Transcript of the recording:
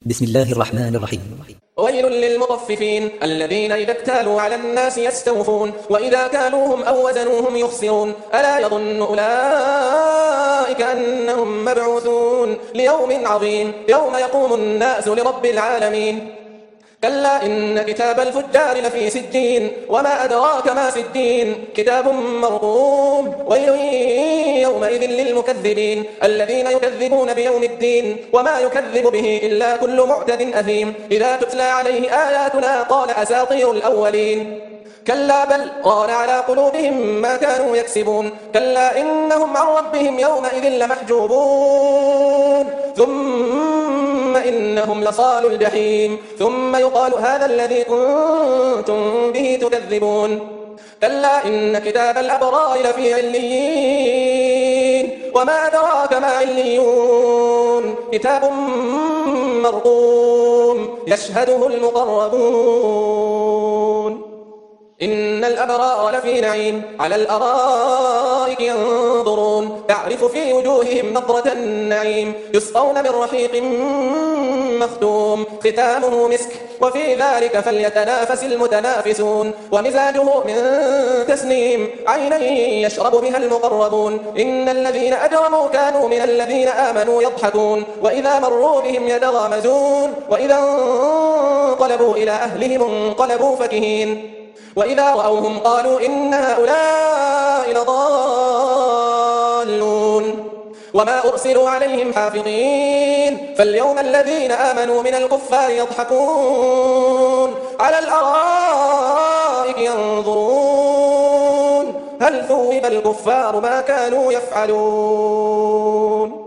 بسم الله الرحمن الرحيم. ويل للمطففين الذين إذا اكتالوا على الناس يستوفون وإذا كالوهم أو وزنوهم يخسرون ألا يظن أولئك أنهم مبعوثون ليوم عظيم يوم يقوم الناس لرب العالمين كلا إن كتاب الفجار لفي سجين وما أدراك ما سجين كتاب مرقوم ويل يومئذ للمكذبين الذين يكذبون بيوم الدين وما يكذب به إلا كل معتد أثيم إذا تتلى عليه آياتنا قال أساطير الأولين كلا بل ران على قلوبهم ما كانوا يكسبون كلا إنهم عن ربهم يومئذ لمحجوبون ثم إنهم لصالوا الجحيم ثم يقال هذا الذي كنتم به تكذبون كلا إن كتاب الأبرار لفي عليين وما أدراك ما عليون كتاب مرقوم يشهده المقربون إن الأبرار لفي نعيم على الأرائك ينظرون تعرف في وجوههم نضرة النعيم يسقون من رحيق مختوم ختامه مسك وفي ذلك فليتنافس المتنافسون ومزاجه من تسنيم عينا يشرب بها المقربون إن الذين أجرموا كانوا من الذين آمنوا يضحكون وإذا مروا بهم يتغامزون وإذا انقلبوا إلى أهلهم انقلبوا فكهين وإذا رأوهم قالوا إن هؤلاء لضالون وما أرسلوا عليهم حافظين فاليوم الذين آمنوا من الكفار يضحكون على الأرائك ينظرون هل ثوب الكفار ما كانوا يفعلون